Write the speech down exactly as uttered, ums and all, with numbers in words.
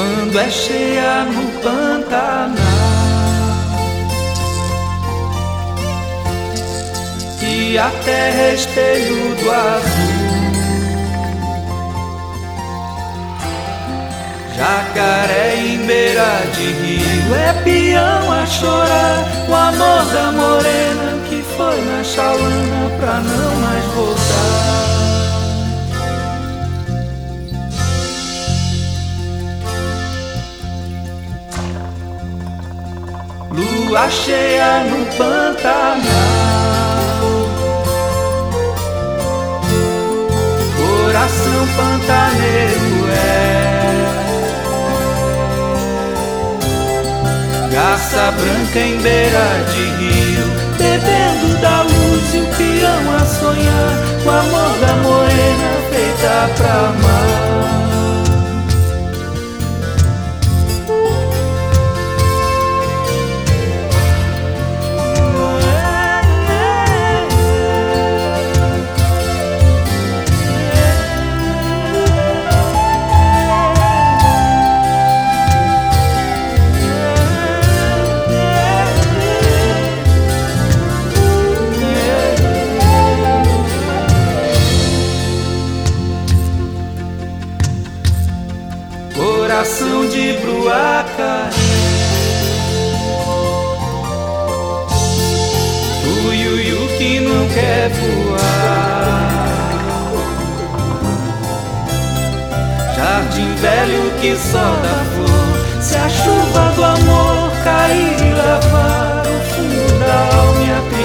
quando é cheia no Pantanal e a terra é espelho do azul. Jacaré em beira de rio é peão a chorar o amor da morena que foi na chalana pra não mais voltar. Lua cheia no Pantanal, coração pantaneiro é garça branca em beira de rio, bebendo da luz e o peão a sonhar o amor da morena feita pra amar. Coração de bruaca, tuiuiu que não quer voar, jardim velho que só dá flor se a chuva do amor cair e lavar o fundo da alma e a